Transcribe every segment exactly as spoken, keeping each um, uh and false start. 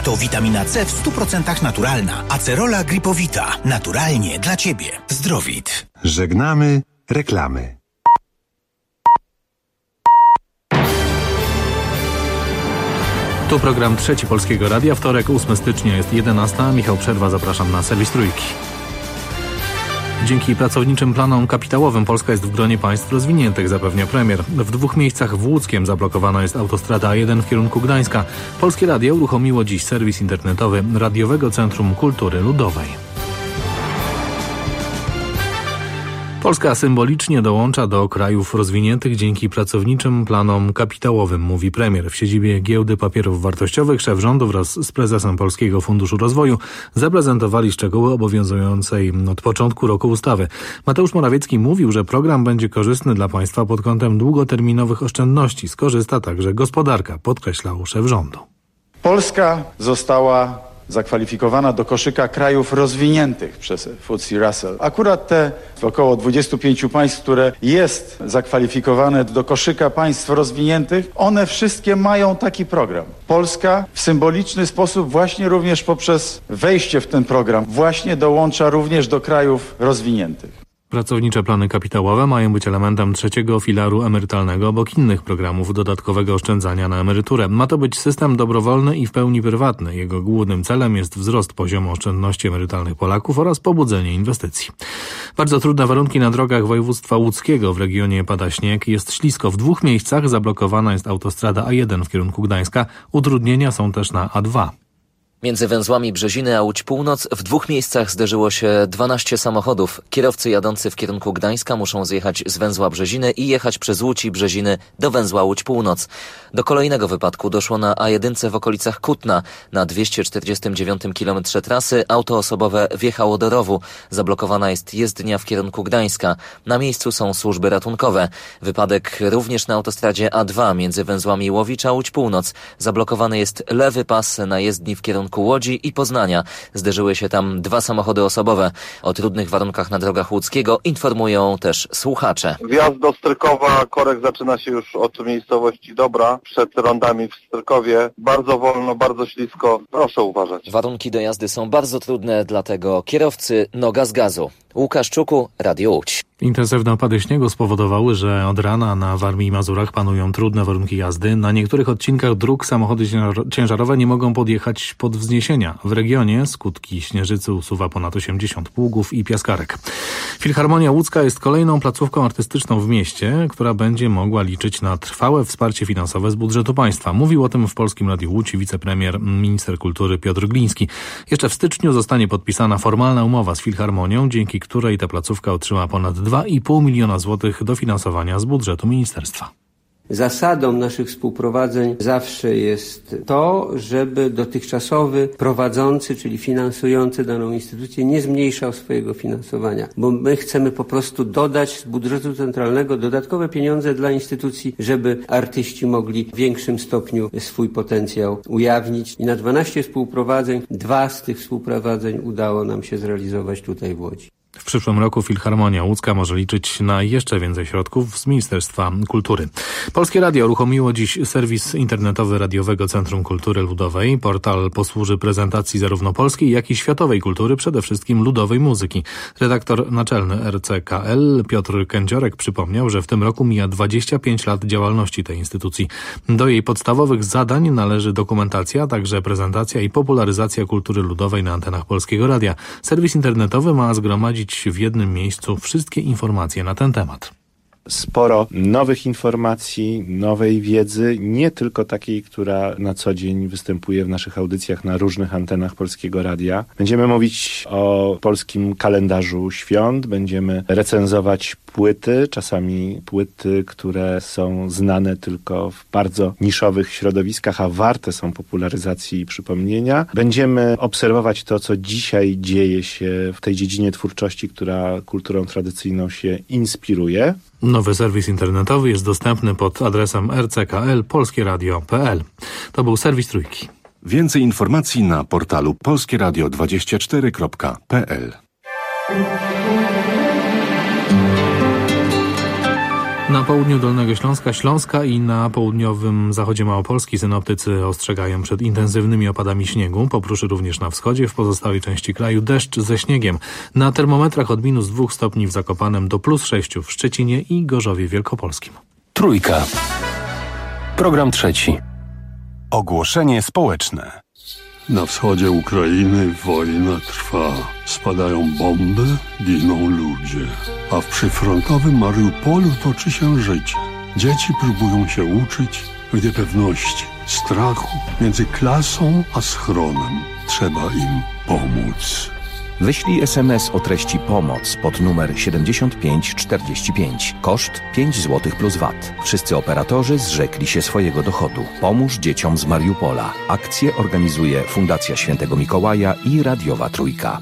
To witamina C w stu procentach naturalna. Acerola Gripowita. Naturalnie dla Ciebie. Zdrowit. Żegnamy reklamy. Tu program Trzeci Polskiego Radia. Wtorek, ósmego stycznia, jest jedenasta. Michał Przerwa, zapraszam na serwis Trójki. Dzięki pracowniczym planom kapitałowym Polska jest w gronie państw rozwiniętych, zapewnia premier. W dwóch miejscach w Łódzkiem zablokowana jest autostrada A jeden w kierunku Gdańska. Polskie Radio uruchomiło dziś serwis internetowy Radiowego Centrum Kultury Ludowej. Polska symbolicznie dołącza do krajów rozwiniętych dzięki pracowniczym planom kapitałowym, mówi premier. W siedzibie Giełdy Papierów Wartościowych szef rządu wraz z prezesem Polskiego Funduszu Rozwoju zaprezentowali szczegóły obowiązującej od początku roku ustawy. Mateusz Morawiecki mówił, że program będzie korzystny dla państwa pod kątem długoterminowych oszczędności. Skorzysta także gospodarka, podkreślał szef rządu. Polska została zakwalifikowana do koszyka krajów rozwiniętych przez F T S E Russell. Akurat te około dwudziestu pięciu państw, które jest zakwalifikowane do koszyka państw rozwiniętych, one wszystkie mają taki program. Polska w symboliczny sposób właśnie również poprzez wejście w ten program właśnie dołącza również do krajów rozwiniętych. Pracownicze plany kapitałowe mają być elementem trzeciego filaru emerytalnego obok innych programów dodatkowego oszczędzania na emeryturę. Ma to być system dobrowolny i w pełni prywatny. Jego głównym celem jest wzrost poziomu oszczędności emerytalnych Polaków oraz pobudzenie inwestycji. Bardzo trudne warunki na drogach województwa łódzkiego. W regionie pada śnieg, jest ślisko. W dwóch miejscach zablokowana jest autostrada A jeden w kierunku Gdańska. Utrudnienia są też na A dwa. Między węzłami Brzeziny a Łódź Północ w dwóch miejscach zderzyło się dwanaście samochodów. Kierowcy jadący w kierunku Gdańska muszą zjechać z węzła Brzeziny i jechać przez Łódź i Brzeziny do węzła Łódź Północ. Do kolejnego wypadku doszło na A jeden w okolicach Kutna. Na dwieście czterdziestym dziewiątym kilometrze trasy auto osobowe wjechało do rowu. Zablokowana jest jezdnia w kierunku Gdańska. Na miejscu są służby ratunkowe. Wypadek również na autostradzie A dwa między węzłami Łowicz a Łódź Północ. Zablokowany jest lewy pas na jezdni w kierunku Łodzi i Poznania. Zderzyły się tam dwa samochody osobowe. O trudnych warunkach na drogach łódzkiego informują też słuchacze. Wjazd do Strykowa, korek zaczyna się już od miejscowości Dobra, przed rondami w Strykowie. Bardzo wolno, bardzo ślisko. Proszę uważać. Warunki do jazdy są bardzo trudne, dlatego kierowcy noga z gazu. Łukasz Czuku, Radio Łódź. Intensywne opady śniegu spowodowały, że od rana na Warmii i Mazurach panują trudne warunki jazdy. Na niektórych odcinkach dróg samochody ciężarowe nie mogą podjechać pod wzniesienia. W regionie skutki śnieżycy usuwa ponad osiemdziesiąt pługów i piaskarek. Filharmonia Łódzka jest kolejną placówką artystyczną w mieście, która będzie mogła liczyć na trwałe wsparcie finansowe z budżetu państwa. Mówił o tym w Polskim Radiu Łódź wicepremier, minister kultury Piotr Gliński. Jeszcze w styczniu zostanie podpisana formalna umowa z Filharmonią, dzięki której ta placówka otrzyma ponad dwa i pół miliona złotych dofinansowania z budżetu ministerstwa. Zasadą naszych współprowadzeń zawsze jest to, żeby dotychczasowy prowadzący, czyli finansujący daną instytucję, nie zmniejszał swojego finansowania, bo my chcemy po prostu dodać z budżetu centralnego dodatkowe pieniądze dla instytucji, żeby artyści mogli w większym stopniu swój potencjał ujawnić. I na dwanaście współprowadzeń, dwa z tych współprowadzeń udało nam się zrealizować tutaj w Łodzi. W przyszłym roku Filharmonia Łódzka może liczyć na jeszcze więcej środków z Ministerstwa Kultury. Polskie Radio uruchomiło dziś serwis internetowy Radiowego Centrum Kultury Ludowej. Portal posłuży prezentacji zarówno polskiej, jak i światowej kultury, przede wszystkim ludowej muzyki. Redaktor naczelny R C K L Piotr Kędziorek przypomniał, że w tym roku mija dwadzieścia pięć lat działalności tej instytucji. Do jej podstawowych zadań należy dokumentacja, a także prezentacja i popularyzacja kultury ludowej na antenach Polskiego Radia. Serwis internetowy ma zgromadzić w jednym miejscu wszystkie informacje na ten temat. Sporo nowych informacji, nowej wiedzy, nie tylko takiej, która na co dzień występuje w naszych audycjach na różnych antenach Polskiego Radia. Będziemy mówić o polskim kalendarzu świąt, będziemy recenzować płyty, czasami płyty, które są znane tylko w bardzo niszowych środowiskach, a warte są popularyzacji i przypomnienia. Będziemy obserwować to, co dzisiaj dzieje się w tej dziedzinie twórczości, która kulturą tradycyjną się inspiruje. Nowy serwis internetowy jest dostępny pod adresem r c k l polskie radio kropka p l. To był serwis Trójki. Więcej informacji na portalu polskie radio dwadzieścia cztery kropka p l. Na południu Dolnego Śląska, Śląska i na południowym zachodzie Małopolski synoptycy ostrzegają przed intensywnymi opadami śniegu. Popruszy również na wschodzie, w pozostałej części kraju deszcz ze śniegiem. Na termometrach od minus dwóch stopni w Zakopanem do plus sześciu w Szczecinie i Gorzowie Wielkopolskim. Trójka. Program trzeci. Ogłoszenie społeczne. Na wschodzie Ukrainy wojna trwa. Spadają bomby, giną ludzie. A w przyfrontowym Mariupolu toczy się życie. Dzieci próbują się uczyć w niepewności, strachu między klasą a schronem. Trzeba im pomóc. Wyślij es em es o treści pomoc pod numer siedemdziesiąt pięć czterdzieści pięć. Koszt pięć złotych plus V A T. Wszyscy operatorzy zrzekli się swojego dochodu. Pomóż dzieciom z Mariupola. Akcję organizuje Fundacja Świętego Mikołaja i Radiowa Trójka.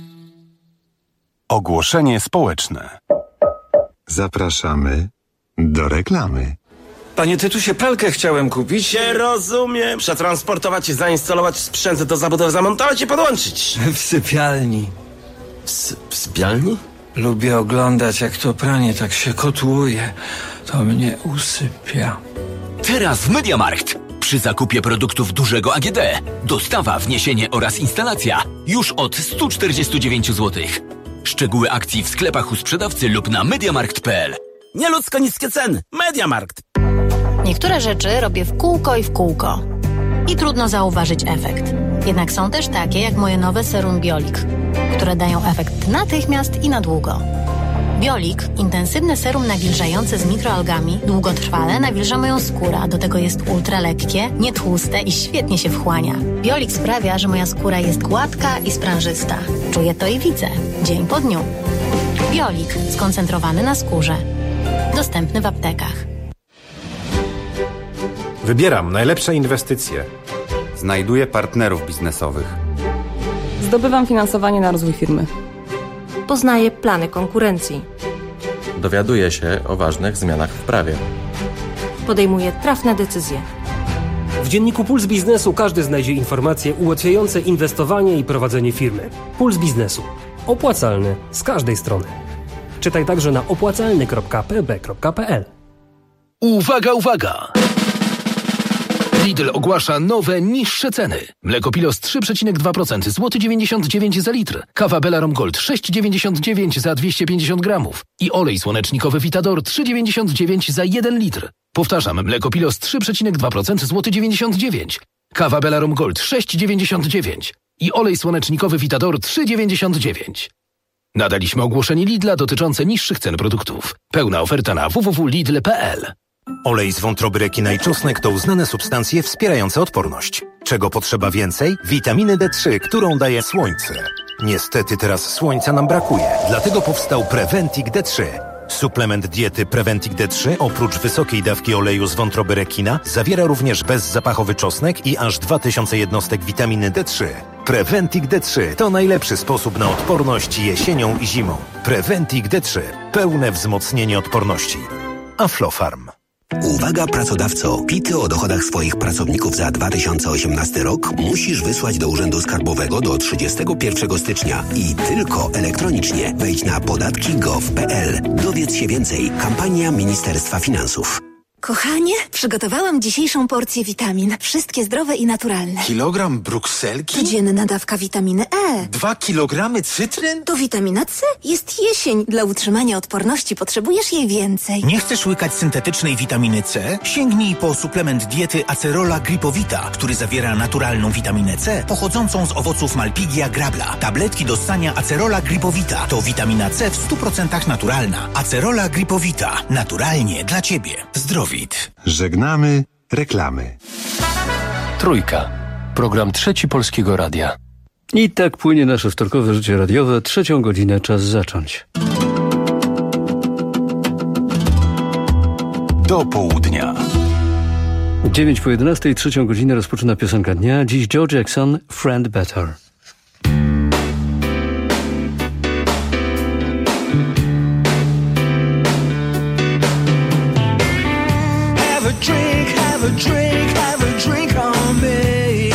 Ogłoszenie społeczne. Zapraszamy do reklamy. Panie Tytusie, pralkę chciałem kupić. Nie rozumiem. Przetransportować i zainstalować sprzęt do zabudowy, zamontować i podłączyć. W sypialni. S- w sypialni? Lubię oglądać, jak to pranie tak się kotłuje. To mnie usypia. Teraz w MediaMarkt. Przy zakupie produktów dużego A G D. Dostawa, wniesienie oraz instalacja już od sto czterdzieści dziewięć złotych. Szczegóły akcji w sklepach u sprzedawcy lub na mediamarkt kropka p l. Nieludzko niskie ceny. MediaMarkt. Niektóre rzeczy robię w kółko i w kółko. I trudno zauważyć efekt. Jednak są też takie jak moje nowe serum Biolik, które dają efekt natychmiast i na długo. Biolik, intensywne serum nawilżające z mikroalgami, długotrwale nawilża moją skórę, a do tego jest ultralekkie, nietłuste i świetnie się wchłania. Biolik sprawia, że moja skóra jest gładka i sprężysta. Czuję to i widzę, dzień po dniu. Biolik, skoncentrowany na skórze. Dostępny w aptekach. Wybieram najlepsze inwestycje. Znajduję partnerów biznesowych. Zdobywam finansowanie na rozwój firmy. Poznaję plany konkurencji. Dowiaduję się o ważnych zmianach w prawie. Podejmuję trafne decyzje. W dzienniku Puls Biznesu każdy znajdzie informacje ułatwiające inwestowanie i prowadzenie firmy. Puls Biznesu. Opłacalny z każdej strony. Czytaj także na opłacalny kropka p b kropka p l. Uwaga, uwaga! Lidl ogłasza nowe, niższe ceny. Mleko Pilos trzy przecinek dwa procent, złoty dziewięćdziesiąt dziewięć za litr. Kawa Belarom Gold sześć dziewięćdziesiąt dziewięć za dwieście pięćdziesiąt gramów. I olej słonecznikowy Vitador trzy dziewięćdziesiąt dziewięć za jeden litr. Powtarzam, mleko Pilos trzy przecinek dwa procent, złoty dziewięćdziesiąt dziewięć. Kawa Belarom Gold sześć dziewięćdziesiąt dziewięć. I olej słonecznikowy Vitador trzy dziewięćdziesiąt dziewięć. Nadaliśmy ogłoszenie Lidla dotyczące niższych cen produktów. Pełna oferta na w w w kropka lidl kropka p l. Olej z wątroby rekina i czosnek to uznane substancje wspierające odporność. Czego potrzeba więcej? Witaminy D trzy, którą daje słońce. Niestety teraz słońca nam brakuje, dlatego powstał Preventic D trzy. Suplement diety Preventic D trzy oprócz wysokiej dawki oleju z wątroby rekina zawiera również bezzapachowy czosnek i aż dwa tysiące jednostek witaminy D trzy. Preventic D trzy to najlepszy sposób na odporność jesienią i zimą. Preventic D trzy. Pełne wzmocnienie odporności. Aflofarm. Uwaga pracodawco! Pity o dochodach swoich pracowników za dwa tysiące osiemnasty rok musisz wysłać do Urzędu Skarbowego do trzydziestego pierwszego stycznia i tylko elektronicznie. Wejdź na podatki kropka gov kropka p l. Dowiedz się więcej. Kampania Ministerstwa Finansów. Kochanie, przygotowałam dzisiejszą porcję witamin. Wszystkie zdrowe i naturalne. Kilogram brukselki? Codzienna dawka witaminy E. Dwa kilogramy cytryn? To witamina C. Jest jesień. Dla utrzymania odporności potrzebujesz jej więcej. Nie chcesz łykać syntetycznej witaminy C? Sięgnij po suplement diety Acerola Gripowita, który zawiera naturalną witaminę C pochodzącą z owoców Malpighia grabla. Tabletki do ssania Acerola Gripowita to witamina C w stu procentach naturalna. Acerola Gripowita. Naturalnie dla Ciebie. Zdrowie. Żegnamy reklamy. Trójka. Program Trzeci Polskiego Radia. I tak płynie nasze wtorkowe życie radiowe. Trzecią godzinę czas zacząć. Do południa. dziewięć po jedenastej, trzecią godzinę rozpoczyna piosenka dnia. Dziś Joe Jackson, Friend Better. Drink, have a drink, have a drink on me.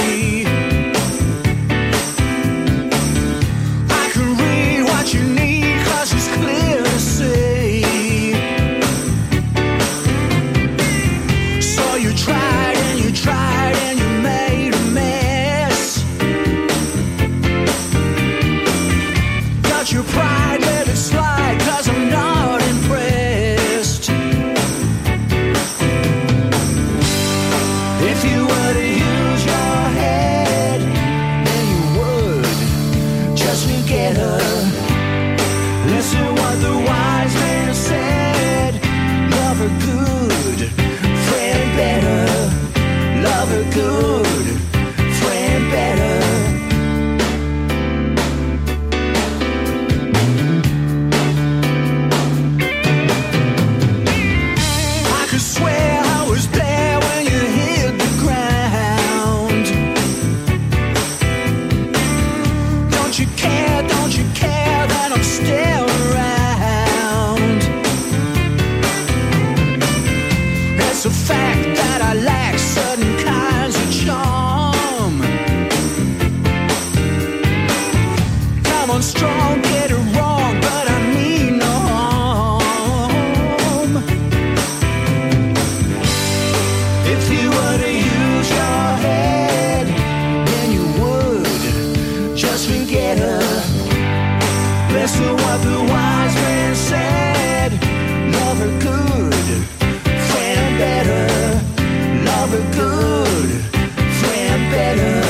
I can read what you need, 'cause it's clear to see. going strong, get it wrong, but I mean no harm. If you were to use your head, then you would just forget her. Listen what the wise man said. Love her good, friend better. Love her good, friend better.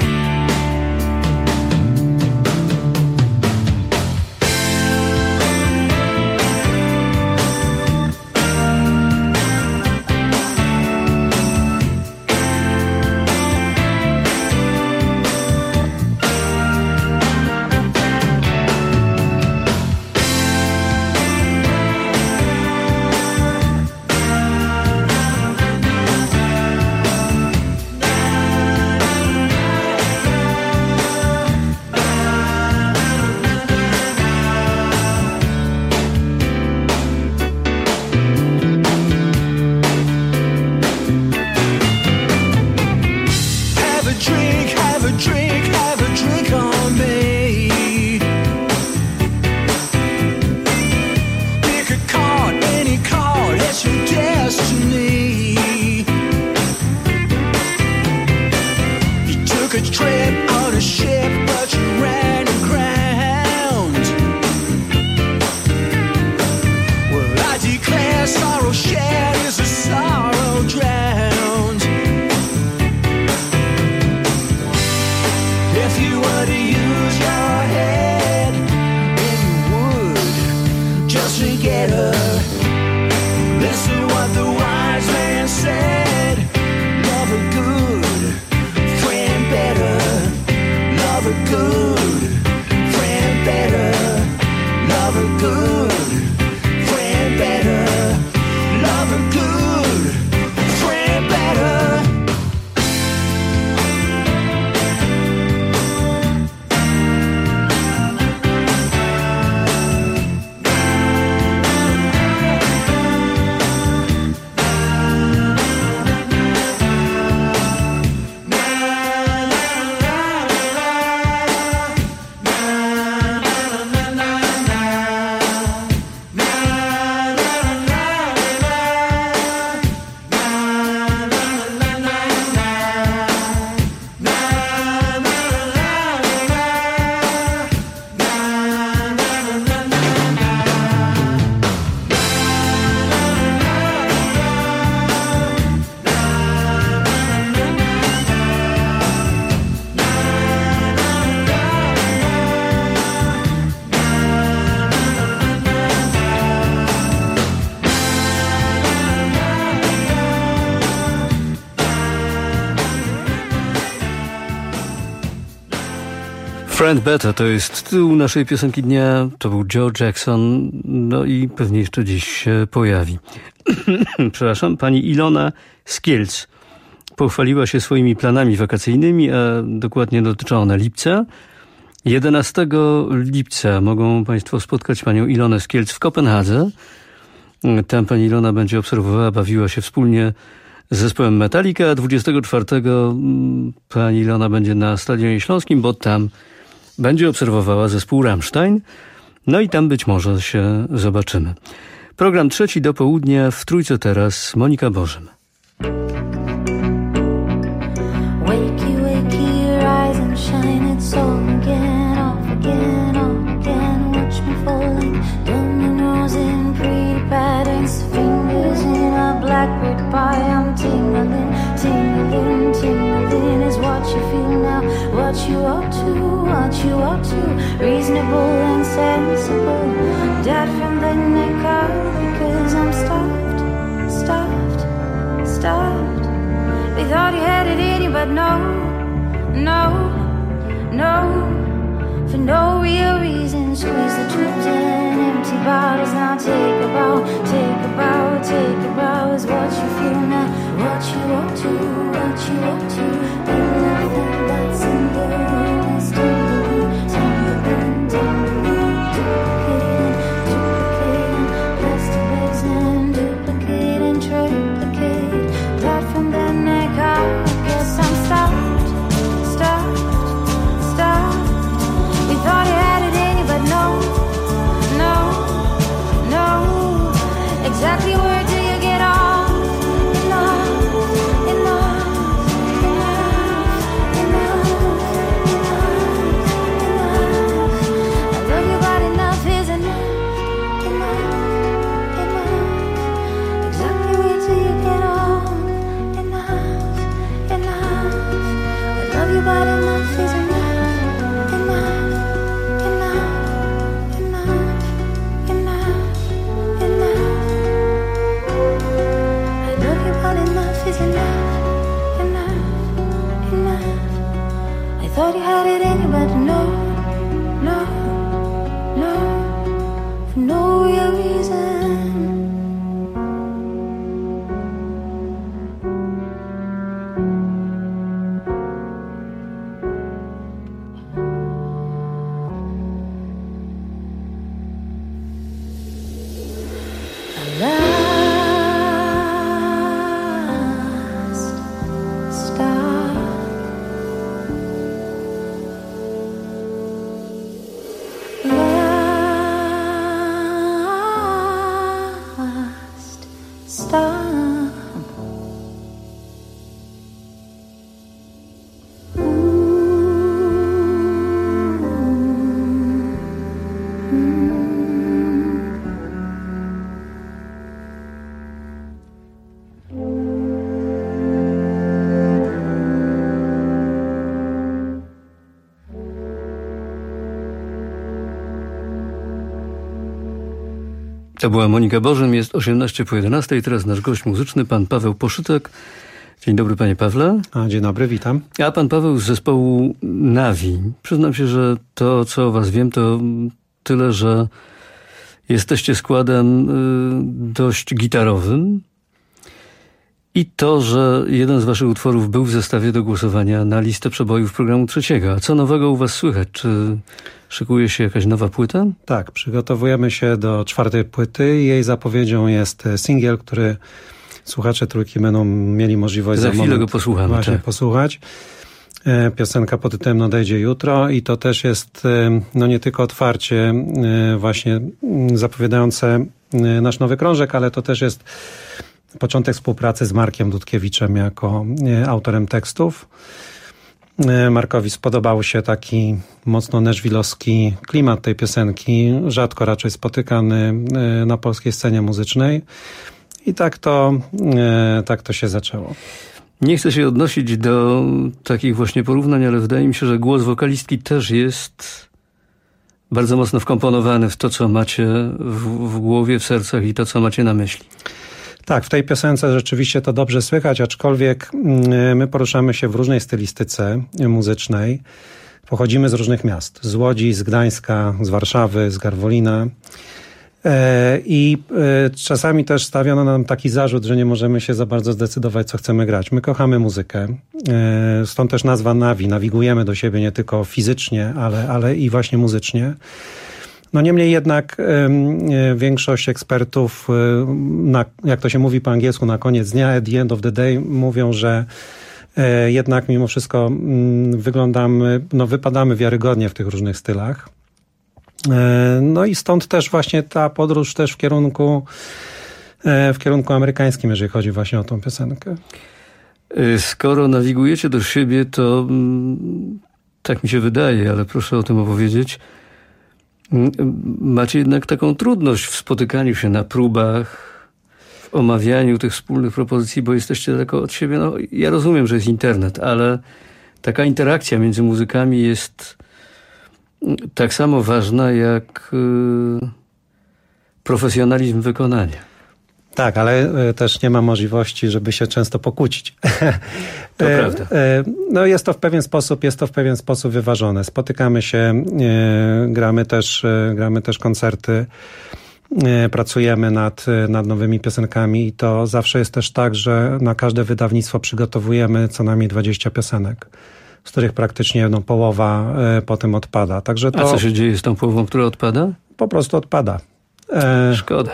Friend Better to jest tytuł naszej piosenki dnia, to był Joe Jackson, no i pewnie jeszcze dziś się pojawi. Przepraszam, pani Ilona z Kielc pochwaliła się swoimi planami wakacyjnymi, a dokładnie dotyczą one lipca. jedenastego lipca mogą państwo spotkać panią Ilonę z Kielc w Kopenhadze. Tam pani Ilona będzie obserwowała, bawiła się wspólnie z zespołem Metallica, a dwudziestego czwartego pani Ilona będzie na Stadionie Śląskim, bo tam będzie obserwowała zespół Rammstein. No i tam być może się zobaczymy. Program trzeci do południa, w Trójce teraz Monika Bożym. Wakey, wakey, rise and shine, it's on again, off again, on again, watch me falling, dominoes in pretty patterns, fingers in a blackbird pie, I'm tingling, tingling, tingling, is what you feel now, what you ought to, what you ought to, reasonable and sensible, dead from the neck up, because I'm stuffed, stuffed, stuffed. We thought you had it in you, but no, no, no. For no real reason, squeeze the tubes and empty bottles. Now take a bow, take a bow, take a bow. Is what you feel now, what you ought to, what you ought to. Be nothing that's in the room is tumbling, tumbling, tumbling, duplicating, duplicating, plastic bags and duplicating, triplicate. That from the neck up, guess I'm stopped, stopped, stopped. We thought you had it How did anybody know, no, no, for no real reason? To była Monika Bożym, jest osiemnaście po jedenastej. Teraz nasz gość muzyczny, pan Paweł Poszytek. Dzień dobry, panie Pawle. A, dzień dobry, witam. A pan Paweł z zespołu Navi. Przyznam się, że to, co o was wiem, to tyle, że jesteście składem y, dość gitarowym. I to, że jeden z waszych utworów był w zestawie do głosowania na listę przebojów programu trzeciego. A co nowego u was słychać? Czy szykuje się jakaś nowa płyta? Tak, przygotowujemy się do czwartej płyty. Jej zapowiedzią jest singiel, który słuchacze Trójki będą mieli możliwość za, za chwilę go posłuchamy. Właśnie tak. posłuchać. Piosenka pod tytułem Nadejdzie jutro i to też jest no nie tylko otwarcie właśnie zapowiadające nasz nowy krążek, ale to też jest początek współpracy z Markiem Dudkiewiczem jako autorem tekstów. Markowi spodobał się taki mocno nashville'owski klimat tej piosenki, rzadko raczej spotykany na polskiej scenie muzycznej. I tak to, tak to się zaczęło. Nie chcę się odnosić do takich właśnie porównań, ale wydaje mi się, że głos wokalistki też jest bardzo mocno wkomponowany w to, co macie w, w głowie, w sercach i to, co macie na myśli. Tak, w tej piosence rzeczywiście to dobrze słychać, aczkolwiek my poruszamy się w różnej stylistyce muzycznej. Pochodzimy z różnych miast. Z Łodzi, z Gdańska, z Warszawy, z Garwolina. I czasami też stawiono nam taki zarzut, że nie możemy się za bardzo zdecydować, co chcemy grać. My kochamy muzykę. Stąd też nazwa Navi. Nawigujemy do siebie nie tylko fizycznie, ale, ale i właśnie muzycznie. No niemniej jednak y, większość ekspertów, y, na, jak to się mówi po angielsku, na koniec dnia, at the end of the day, mówią, że y, jednak mimo wszystko y, wyglądamy, no wypadamy wiarygodnie w tych różnych stylach. Y, no i stąd też właśnie ta podróż też w kierunku, y, w kierunku amerykańskim, jeżeli chodzi właśnie o tą piosenkę. Skoro nawigujecie do siebie, to mm, tak mi się wydaje, ale proszę o tym opowiedzieć. Macie jednak taką trudność w spotykaniu się na próbach, w omawianiu tych wspólnych propozycji, bo jesteście daleko od siebie. No, ja rozumiem, że jest internet, ale taka interakcja między muzykami jest tak samo ważna jak yy, profesjonalizm wykonania. Tak, ale też nie ma możliwości, żeby się często pokłócić. To prawda. No jest to w pewien sposób, jest to w pewien sposób wyważone. Spotykamy się, gramy też, gramy też koncerty, pracujemy nad, nad nowymi piosenkami i to zawsze jest też tak, że na każde wydawnictwo przygotowujemy co najmniej dwadzieścia piosenek, z których praktycznie jedną połowa potem odpada. Także to A co się dzieje z tą połową, która odpada? Po prostu odpada. Szkoda.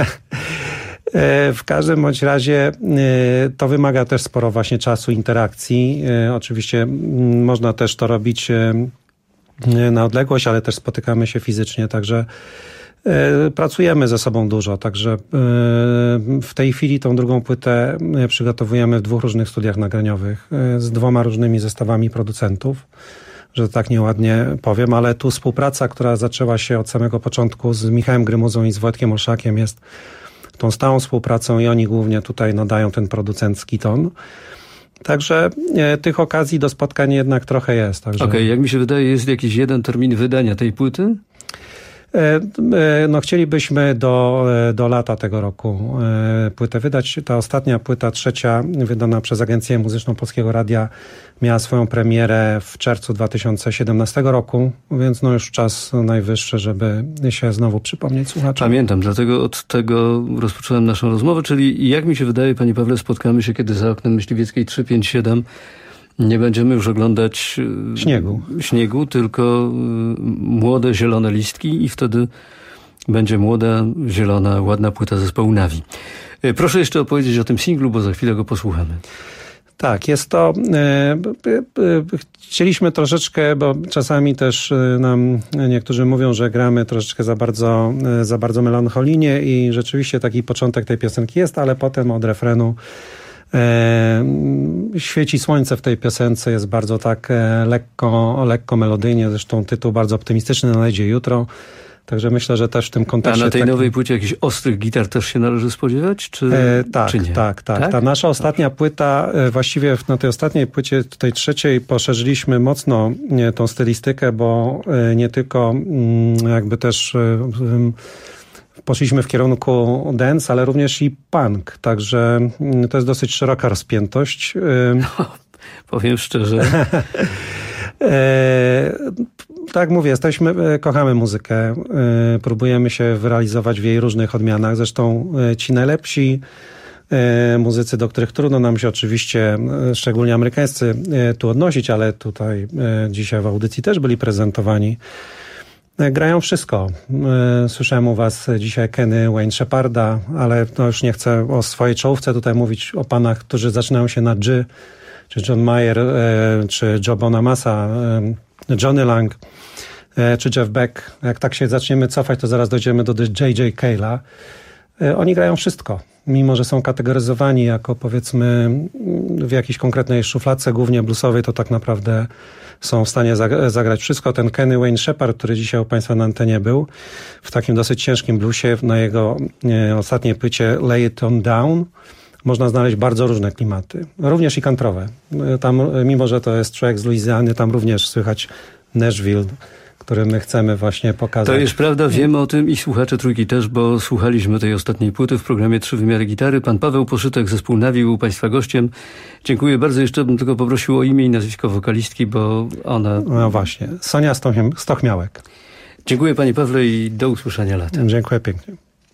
W każdym bądź razie to wymaga też sporo właśnie czasu, interakcji. Oczywiście można też to robić na odległość, ale też spotykamy się fizycznie, także pracujemy ze sobą dużo. Także w tej chwili tą drugą płytę przygotowujemy w dwóch różnych studiach nagraniowych z dwoma różnymi zestawami producentów, że tak nieładnie powiem, ale tu współpraca, która zaczęła się od samego początku z Michałem Grymuzą i z Wojtkiem Olszakiem, jest tą stałą współpracą i oni głównie tutaj nadają ten producencki ton. Także e, tych okazji do spotkań jednak trochę jest. Także... Okej, okay, jak mi się wydaje, jest jakiś jeden termin wydania tej płyty? No chcielibyśmy do, do lata tego roku płytę wydać. Ta ostatnia płyta, trzecia, wydana przez Agencję Muzyczną Polskiego Radia, miała swoją premierę w czerwcu dwa tysiące siedemnastego roku, więc no już czas najwyższy, żeby się znowu przypomnieć słuchaczom. Pamiętam, dlatego od tego rozpocząłem naszą rozmowę, czyli jak mi się wydaje, panie Pawle, spotkamy się, kiedy za oknem Myśliwieckiej trzysta pięćdziesiąt siedem nie będziemy już oglądać śniegu, śniegu tylko młode, zielone listki i wtedy będzie młoda, zielona, ładna płyta zespołu Navi. Proszę jeszcze opowiedzieć o tym singlu, bo za chwilę go posłuchamy. Tak, jest to... E, e, chcieliśmy troszeczkę, bo czasami też nam niektórzy mówią, że gramy troszeczkę za bardzo, za bardzo melancholijnie i rzeczywiście taki początek tej piosenki jest, ale potem od refrenu E, świeci słońce w tej piosence, jest bardzo tak e, lekko, lekko melodyjnie, zresztą tytuł bardzo optymistyczny, nadejdzie jutro, także myślę, że też w tym kontekście... A na tej taki... nowej płycie jakichś ostrych gitar też się należy spodziewać, czy, e, tak, czy nie? Tak, tak, tak. Ta nasza ostatnia płyta, e, właściwie na tej ostatniej płycie, tej trzeciej, poszerzyliśmy mocno nie, tą stylistykę, bo e, nie tylko m, jakby też... E, Poszliśmy w kierunku dance, ale również i punk, także to jest dosyć szeroka rozpiętość. No, powiem szczerze. e, tak mówię, jesteśmy, kochamy muzykę, e, próbujemy się wyrealizować w jej różnych odmianach. Zresztą e, ci najlepsi e, muzycy, do których trudno nam się oczywiście, e, szczególnie amerykańscy, e, tu odnosić, ale tutaj e, dzisiaj w audycji też byli prezentowani. Grają wszystko. Słyszałem u was dzisiaj Kenny Wayne Sheparda, ale no już nie chcę o swojej czołówce tutaj mówić, o panach, którzy zaczynają się na G, czy John Mayer, czy Joe Bonamassa, Johnny Lang, czy Jeff Beck. Jak tak się zaczniemy cofać, to zaraz dojdziemy do J J Cale'a. Oni grają wszystko, mimo że są kategoryzowani jako, powiedzmy, w jakiejś konkretnej szufladce, głównie bluesowej, to tak naprawdę są w stanie zagrać wszystko. Ten Kenny Wayne Shepherd, który dzisiaj u państwa na antenie był, w takim dosyć ciężkim bluesie, na jego nie, ostatniej płycie Lay It On Down, można znaleźć bardzo różne klimaty. Również i country'owe. Tam, mimo że to jest człowiek z Luizjany, tam również słychać Nashville, który my chcemy właśnie pokazać. To jest prawda, wiemy o tym i słuchacze Trójki też, bo słuchaliśmy tej ostatniej płyty w programie Trzy Wymiary Gitary. Pan Paweł Poszytek, zespół Navi, był państwa gościem. Dziękuję bardzo. Jeszcze bym tylko poprosił o imię i nazwisko wokalistki, bo ona... No właśnie, Sonia Stochmiałek. Dziękuję panie Pawle i do usłyszenia latem. Dziękuję pięknie.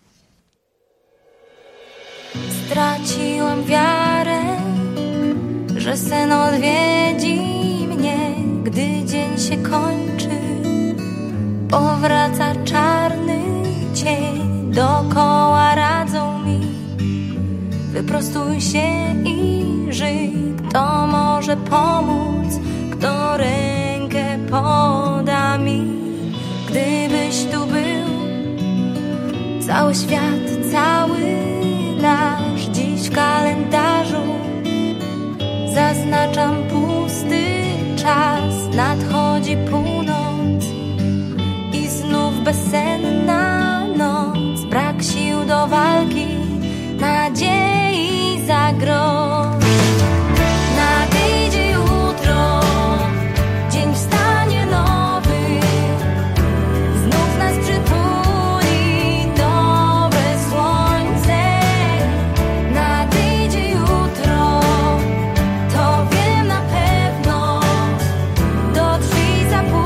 Straciłam wiarę, że sen odwiedzi mnie, gdy dzień się kończy. Powraca czarny cień, dookoła radzą mi: wyprostuj się i żyj. Kto może pomóc, kto rękę poda mi? Gdybyś tu był, cały świat, cały nasz, dziś w kalendarzu zaznaczam pusty czas. Nadchodzi północ i znów bezsenna noc. Brak sił do walki, nadziei za grosz. Nadejdzie jutro, dzień wstanie nowy, znów nas przytuli dobre słońce. Nadejdzie jutro, to wiem na pewno, do drzwi zapukam.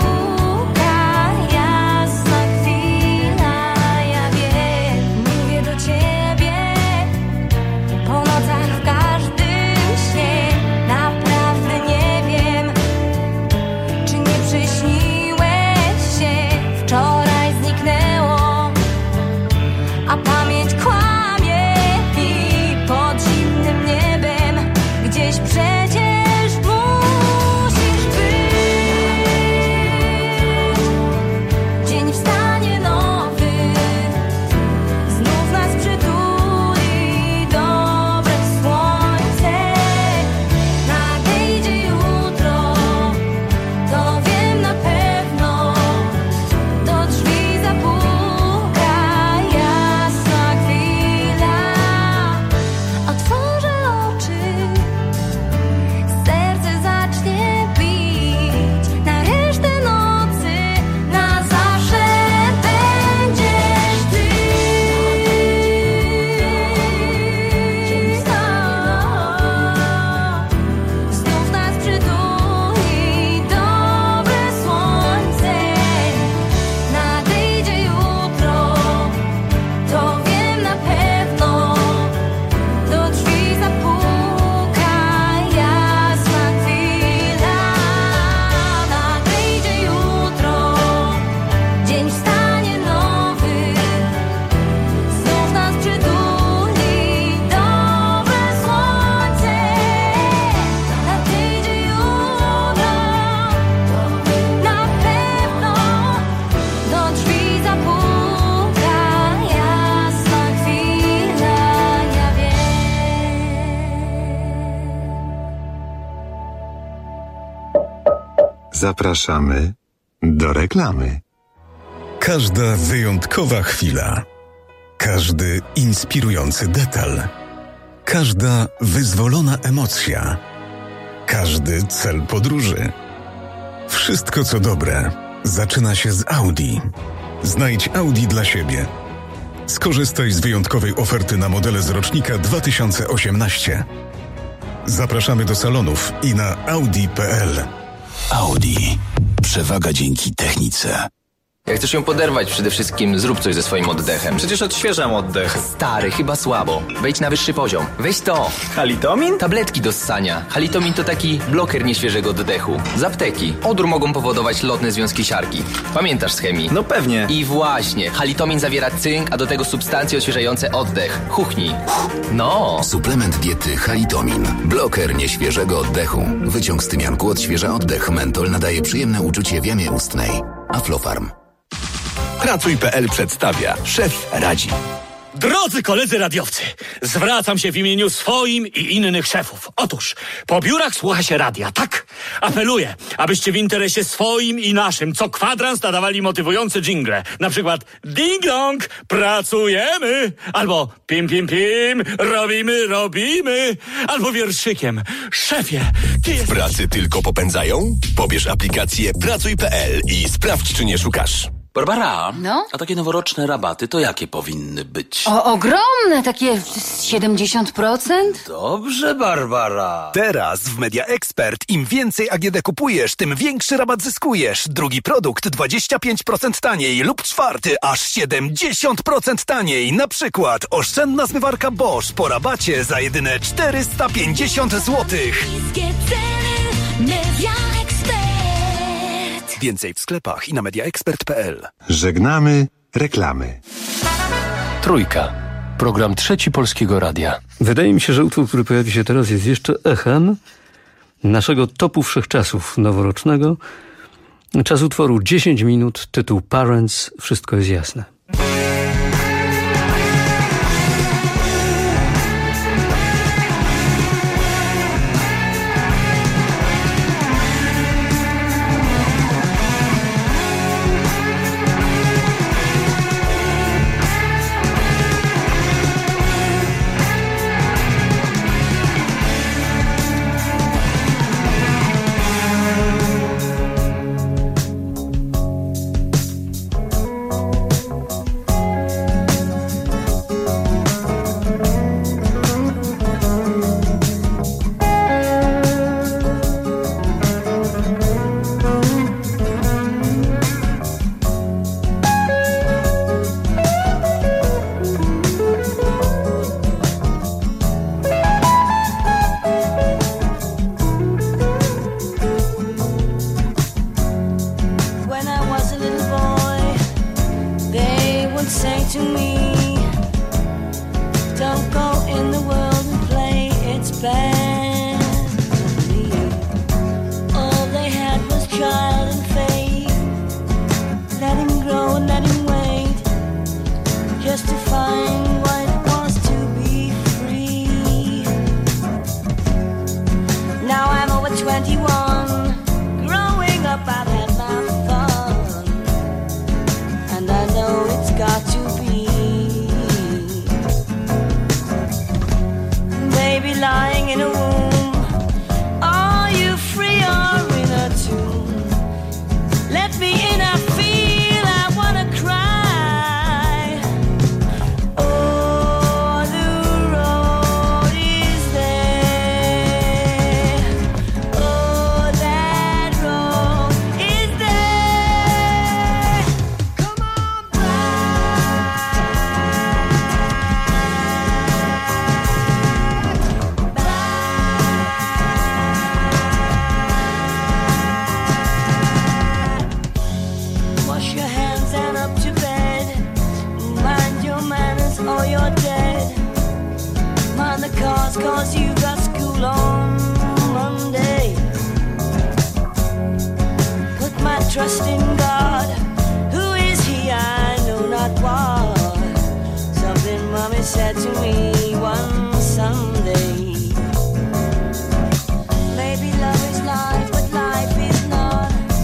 Zapraszamy do reklamy. Każda wyjątkowa chwila, każdy inspirujący detal, każda wyzwolona emocja, każdy cel podróży. Wszystko co dobre zaczyna się z Audi. Znajdź Audi dla siebie. Skorzystaj z wyjątkowej oferty na modele z rocznika dwa tysiące osiemnaście. Zapraszamy do salonów i na audi kropka p l. Audi. Przewaga dzięki technice. Jak chcesz ją poderwać, przede wszystkim zrób coś ze swoim oddechem. Przecież odświeżam oddech. Stary, chyba słabo. Wejdź na wyższy poziom. Weź to. Halitomin? Tabletki do ssania. Halitomin to taki bloker nieświeżego oddechu. Z apteki. Odór mogą powodować lotne związki siarki. Pamiętasz z chemii? No pewnie. I właśnie. Halitomin zawiera cynk, a do tego substancje odświeżające oddech. Chuchnij. No. Suplement diety Halitomin. Bloker nieświeżego oddechu. Wyciąg z tymianku odświeża oddech. Mentol nadaje przyjemne uczucie w jamie ustnej. Aflofarm. Pracuj kropka p l przedstawia. Szef radzi. Drodzy koledzy radiowcy, zwracam się w imieniu swoim i innych szefów. Otóż, po biurach słucha się radia, tak? Apeluję, abyście w interesie swoim i naszym co kwadrans nadawali motywujące dżingle. Na przykład ding dong, pracujemy, albo pim pim pim, robimy, robimy, albo wierszykiem, szefie, ty W pracy tylko popędzają? Pobierz aplikację Pracuj kropka p l i sprawdź, czy nie szukasz. Barbara, no? A takie noworoczne rabaty to jakie powinny być? O, ogromne, takie siedemdziesiąt procent? Dobrze, Barbara. Teraz w Media Expert im więcej A G D kupujesz, tym większy rabat zyskujesz. Drugi produkt dwadzieścia pięć procent taniej lub czwarty aż siedemdziesiąt procent taniej. Na przykład oszczędna zmywarka Bosch po rabacie za jedyne czterysta pięćdziesiąt złotych. Więcej w sklepach i na mediaexpert kropka p l. Żegnamy reklamy. Trójka. Program Trzeci Polskiego Radia. Wydaje mi się, że utwór, który pojawi się teraz, jest jeszcze echem naszego topu wszechczasów noworocznego. Czas utworu dziesięć minut, tytuł Parents, wszystko jest jasne. Trust in God, who is he? I know not what. Something mommy said to me one someday. Maybe love is life, but life is not.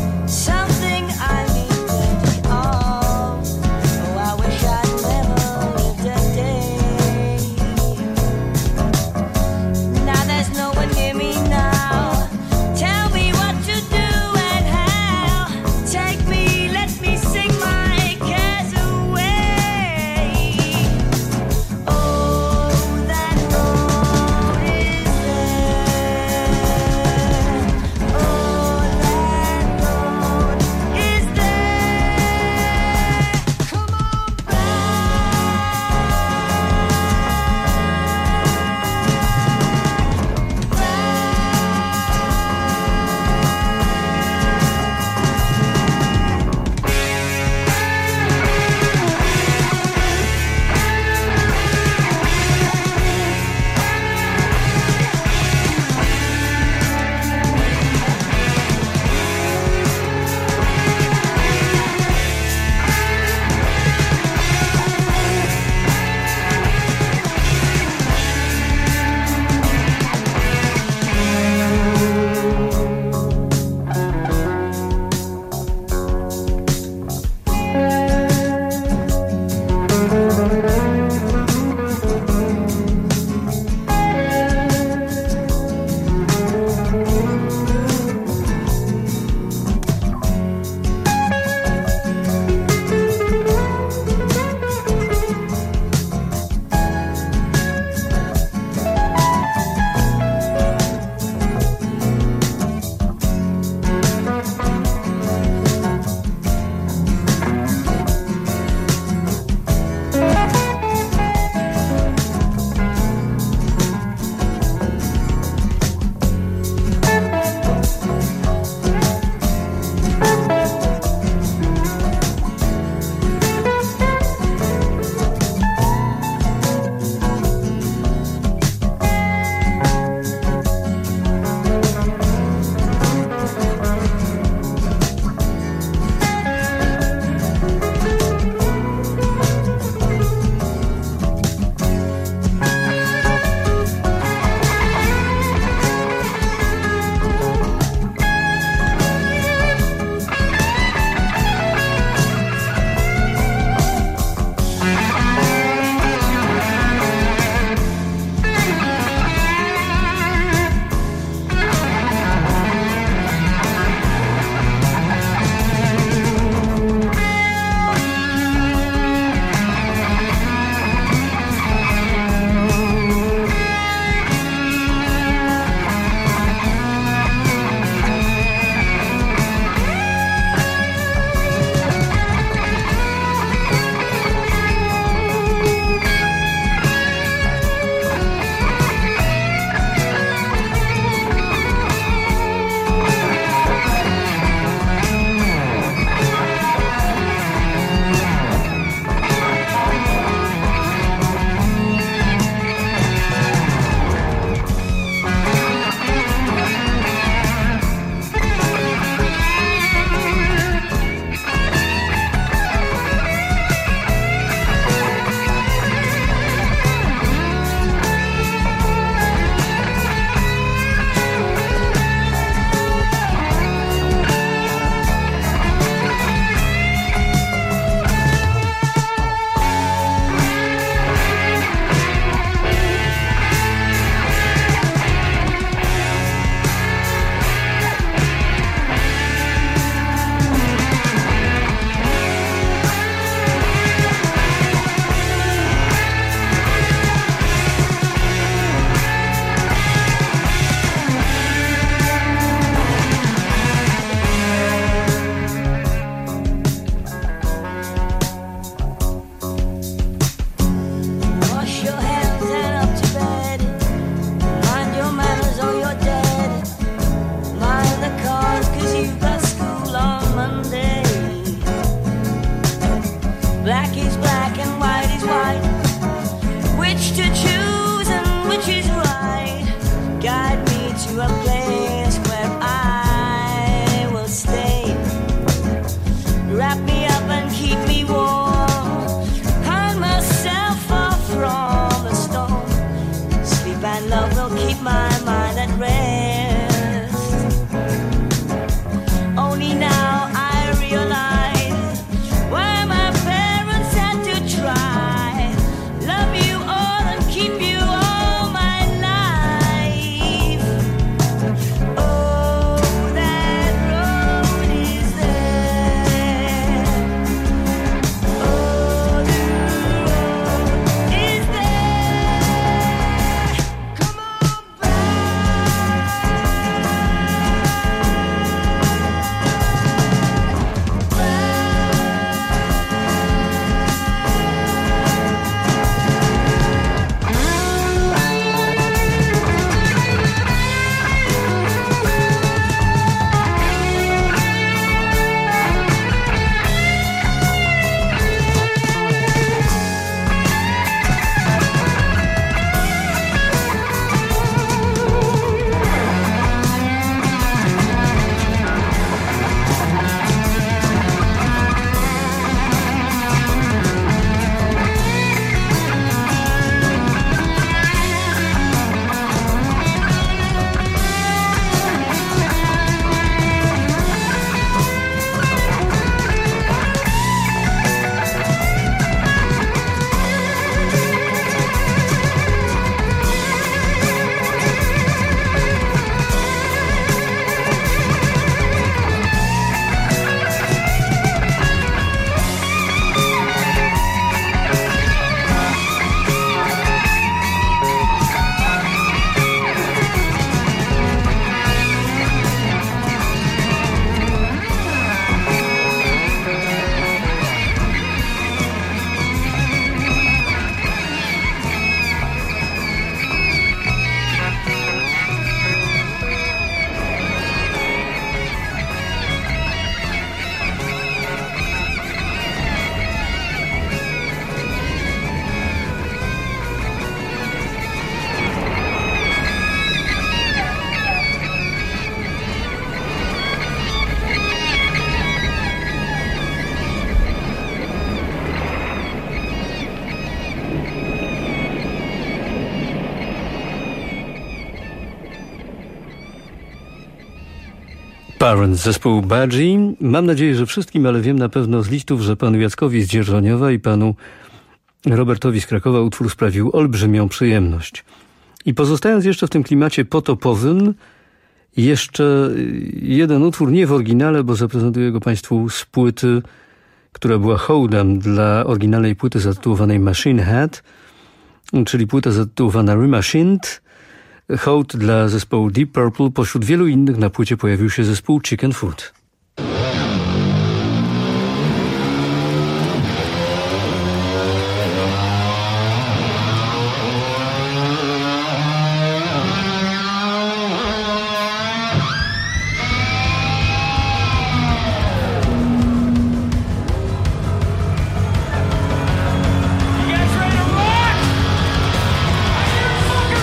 Parents, zespołu Budgie. Mam nadzieję, że wszystkim, ale wiem na pewno z listów, że panu Jackowi z Dzierżoniowa i panu Robertowi z Krakowa utwór sprawił olbrzymią przyjemność. I pozostając jeszcze w tym klimacie potopowym, jeszcze jeden utwór, nie w oryginale, bo zaprezentuję go państwu z płyty, która była hołdem dla oryginalnej płyty zatytułowanej Machine Head, czyli płyta zatytułowana Remachined. Hołd dla zespołu Deep Purple. Pośród wielu innych na płycie pojawił się zespół Chicken Foot.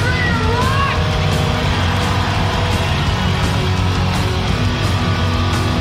Rock!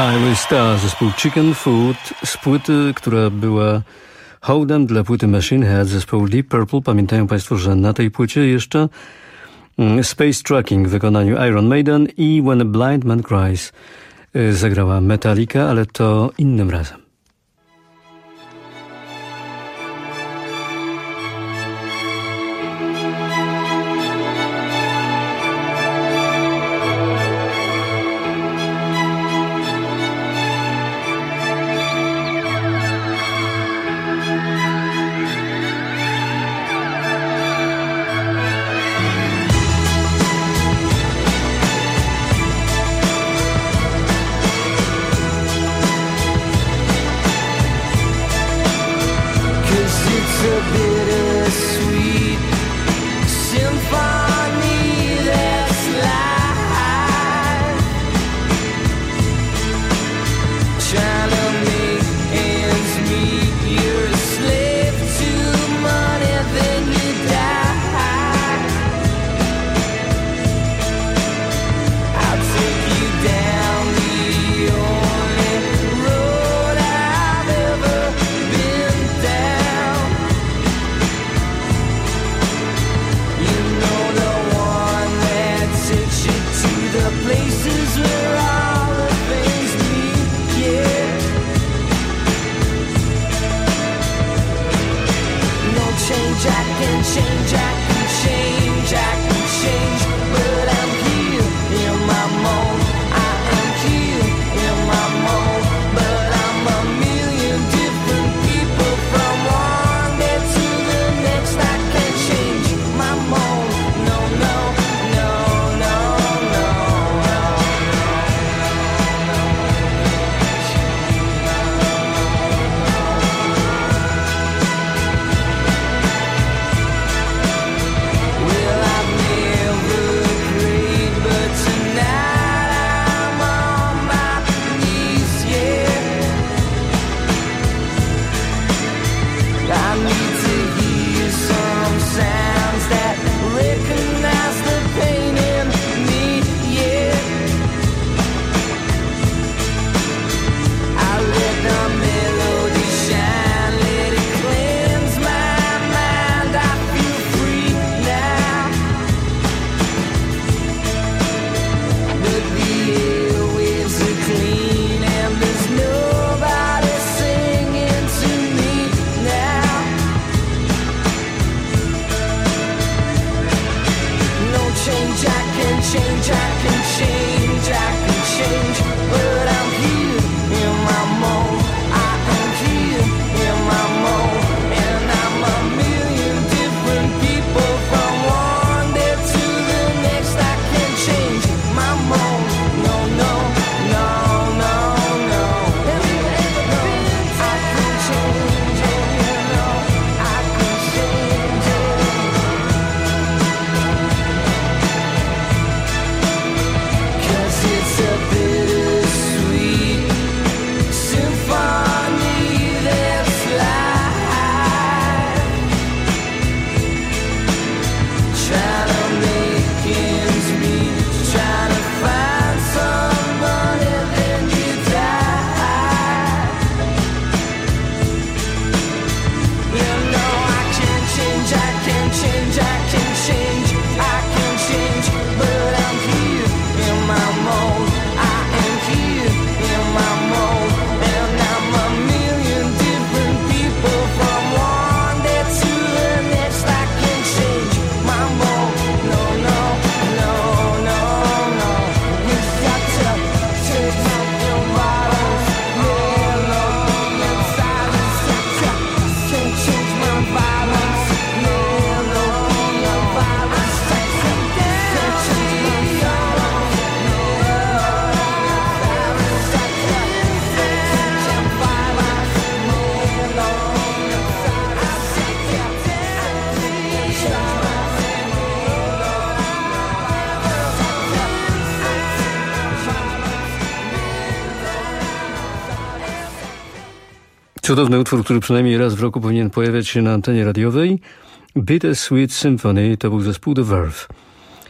Highway Star, zespół Chicken Food z płyty, która była hołdem dla płyty Machine Head, zespołu Deep Purple. Pamiętają Państwo, że na tej płycie jeszcze Space Trucking w wykonaniu Iron Maiden i When a Blind Man Cries zagrała Metallica, ale to innym razem. Cudowny utwór, który przynajmniej raz w roku powinien pojawiać się na antenie radiowej. Bittersweet Symphony to był zespół The Verve.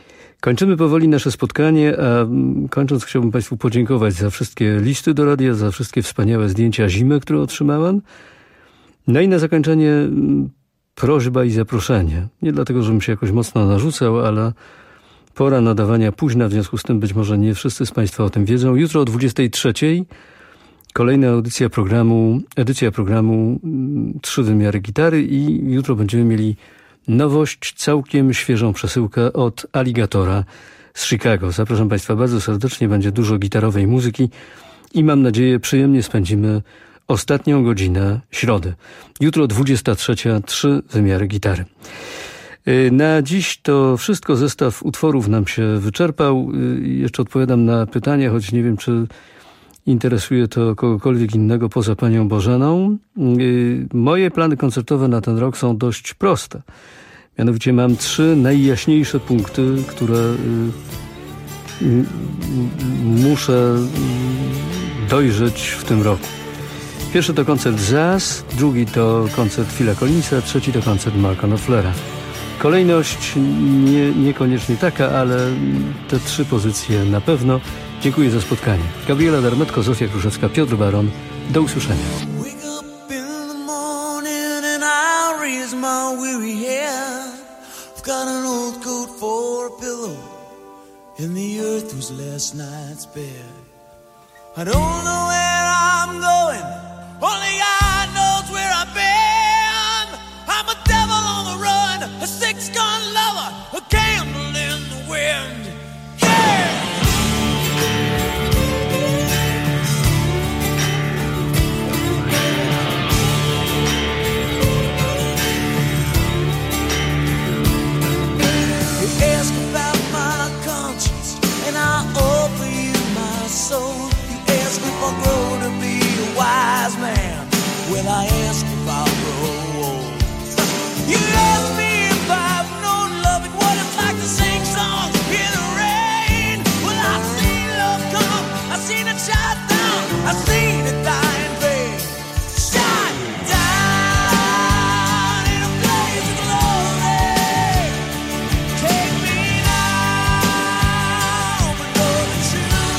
Kończymy powoli nasze spotkanie, a kończąc chciałbym Państwu podziękować za wszystkie listy do radia, za wszystkie wspaniałe zdjęcia zimy, które otrzymałem. No i na zakończenie prośba i zaproszenie. Nie dlatego, żebym się jakoś mocno narzucał, ale pora nadawania późna, w związku z tym być może nie wszyscy z Państwa o tym wiedzą. Jutro o dwudziestej trzeciej kolejna audycja programu, edycja programu Trzy wymiary gitary i jutro będziemy mieli nowość, całkiem świeżą przesyłkę od Aligatora z Chicago. Zapraszam Państwa bardzo serdecznie, będzie dużo gitarowej muzyki i mam nadzieję przyjemnie spędzimy ostatnią godzinę środy. Jutro dwudziesta trzecia, trzy wymiary gitary. Na dziś to wszystko, zestaw utworów nam się wyczerpał. Jeszcze odpowiadam na pytania, choć nie wiem, czy interesuje to kogokolwiek innego poza panią Bożeną. Moje plany koncertowe na ten rok są dość proste. Mianowicie mam trzy najjaśniejsze punkty, które muszę dojrzeć w tym roku. Pierwszy to koncert Zaz, drugi to koncert Phila Collinsa, trzeci to koncert Marka Knopflera. Kolejność nie, niekoniecznie taka, ale te trzy pozycje na pewno. Dziękuję za spotkanie. Gabriela Darmetko, Zofia Kruszewska, Piotr Baron. Do usłyszenia. I don't know where I'm going, only God knows where I've been. I'm a devil on the run, a six-gun lover, a candle in the wind. Yeah! You ask about my conscience, and I offer you my soul. If I grow to be a wise man, will I ask if I'll grow old? You ask me if I've known love and what it's like to sing songs in the rain. Well, I've seen love come, I've seen it shine down, I've seen it die in vain. Shine down in a blaze of glory. Take me now, but know the truth.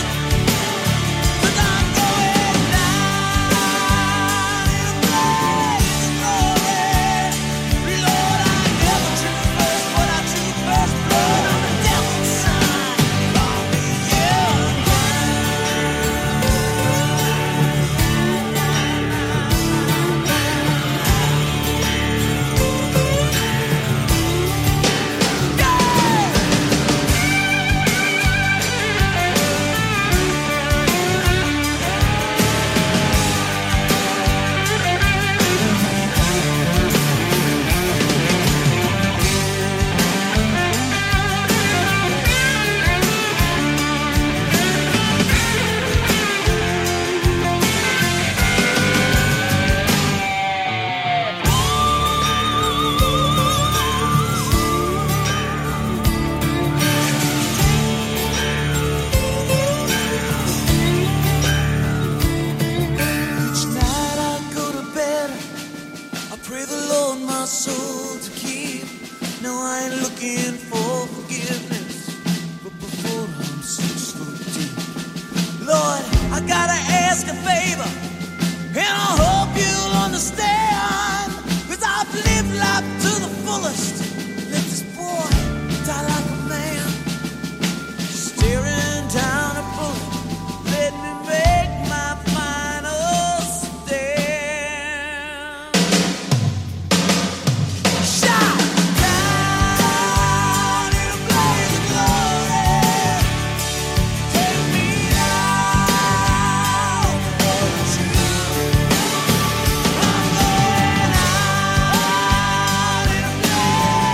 Yeah.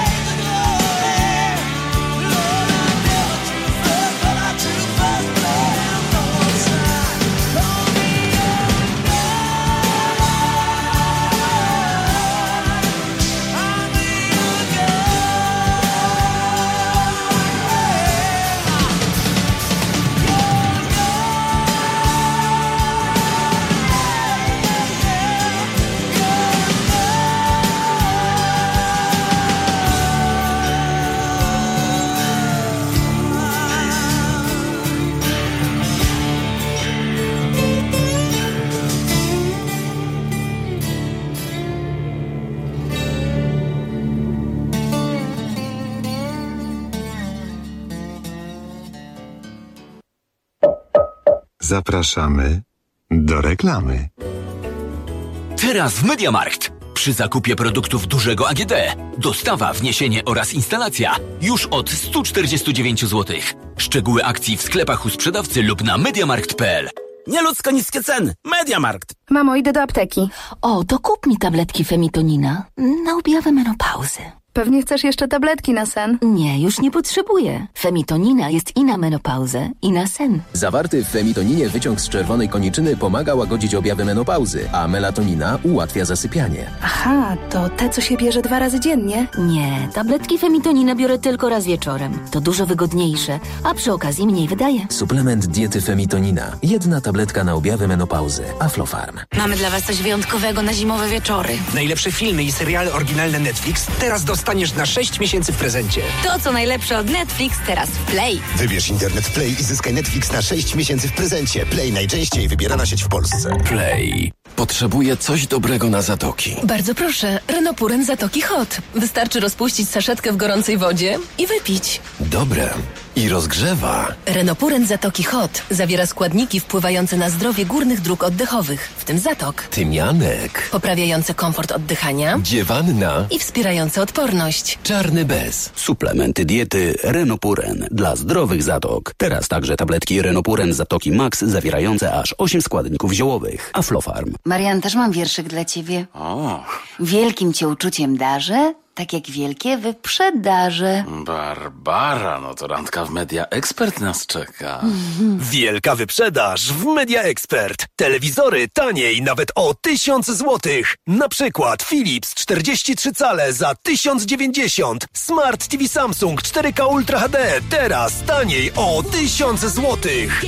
Zapraszamy do reklamy. Teraz w MediaMarkt. Przy zakupie produktów dużego A G D dostawa, wniesienie oraz instalacja już od sto czterdzieści dziewięć złotych. Szczegóły akcji w sklepach u sprzedawcy lub na mediamarkt kropka p l. Nieludzko niskie ceny. MediaMarkt. Mamo, idę do apteki. O, to kup mi tabletki Femitonina na objawy menopauzy. Pewnie chcesz jeszcze tabletki na sen? Nie, już nie potrzebuję. Femitonina jest i na menopauzę, i na sen. Zawarty w femitoninie wyciąg z czerwonej koniczyny pomaga łagodzić objawy menopauzy, a melatonina ułatwia zasypianie. Aha, to te, co się bierze dwa razy dziennie? Nie, tabletki Femitonina biorę tylko raz wieczorem. To dużo wygodniejsze, a przy okazji mniej wydaje. Suplement diety Femitonina. Jedna tabletka na objawy menopauzy. Aflofarm. Mamy dla was coś wyjątkowego na zimowe wieczory. Najlepsze filmy i seriale oryginalne Netflix teraz dostaniesz na sześć miesięcy w prezencie. To, co najlepsze od Netflix, teraz w Play. Wybierz internet Play i zyskaj Netflix na sześć miesięcy w prezencie. Play, najczęściej wybierana sieć w Polsce. Play. Potrzebuję coś dobrego na zatoki. Bardzo proszę, Renopuren Zatoki Hot. Wystarczy rozpuścić saszetkę w gorącej wodzie i wypić. Dobre. I rozgrzewa. Renopuren Zatoki Hot zawiera składniki wpływające na zdrowie górnych dróg oddechowych, w tym zatok. Tymianek. Poprawiające komfort oddychania. Dziewanna. I wspierające odporność. Czarny bez. Suplementy diety Renopuren dla zdrowych zatok. Teraz także tabletki Renopuren Zatoki Max zawierające aż osiem składników ziołowych. Aflofarm. Marian, też mam wierszyk dla ciebie. O. Wielkim cię uczuciem darzę, tak jak wielkie wyprzedaże. Barbara, no to randka w Media Expert nas czeka. Wielka wyprzedaż w Media Expert. Telewizory taniej nawet o tysiąc złotych. Na przykład Philips czterdzieści trzy cale za tysiąc dziewięćdziesiąt. Smart T V Samsung cztery K Ultra H D teraz taniej o tysiąc złotych.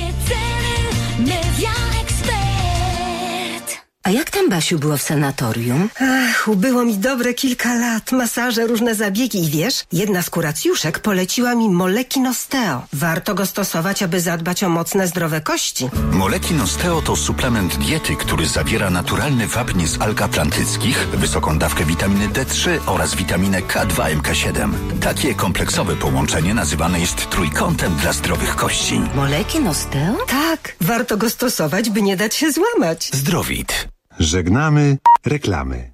A jak tam, Basiu, było w sanatorium? Ach, ubyło mi dobre kilka lat. Masaże, różne zabiegi i wiesz, jedna z kuracjuszek poleciła mi Molekin Osteo. Warto go stosować, aby zadbać o mocne, zdrowe kości. Molekin Osteo to suplement diety, który zawiera naturalny wapń z alg atlantyckich, wysoką dawkę witaminy D trzy oraz witaminę K dwa M K siedem. Takie kompleksowe połączenie nazywane jest trójkątem dla zdrowych kości. Molekin Osteo? Tak, warto go stosować, by nie dać się złamać. Zdrowit. Żegnamy reklamy.